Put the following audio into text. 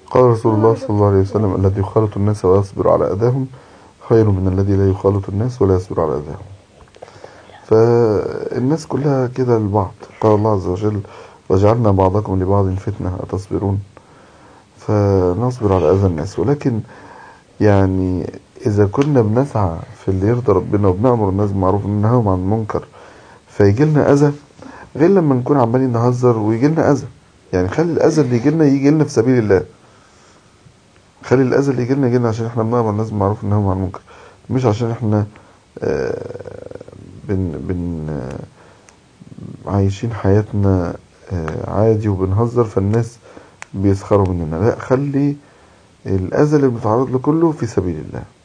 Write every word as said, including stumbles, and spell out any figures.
قال رسول الله صلى الله عليه وسلم: الذي يخالط الناس ويصبر على أذاهم خير من الذي لا يخالط الناس ولا يصبر على أذاهم. فالناس كلها كده لبعض. قال الله عز وجل: وجعلنا بعضكم لبعض فتنة أتصبرون. فنصبر على أذى الناس. ولكن يعني إذا كنا بنسعى في اللي يرضى ربنا وبنأمر الناس بالمعروف وننهاهم عن المنكر فيجي لنا أذى، غير لما نكون عمالين نهزر ويجي لنا أذى. يعني خلي الأذى اللي يجي لنا يجي لنا في سبيل الله. خلي الأذى اللي يجي لنا يجي لنا عشان احنا بنأمر الناس بالمعروف وننهاهم عن المنكر، مش عشان احنا آه بن بن آه عايشين حياتنا آه عادي وبنهزر فالناس بيسخروا مننا. لا، خلي الأذى اللي بنتعرض له كله في سبيل الله.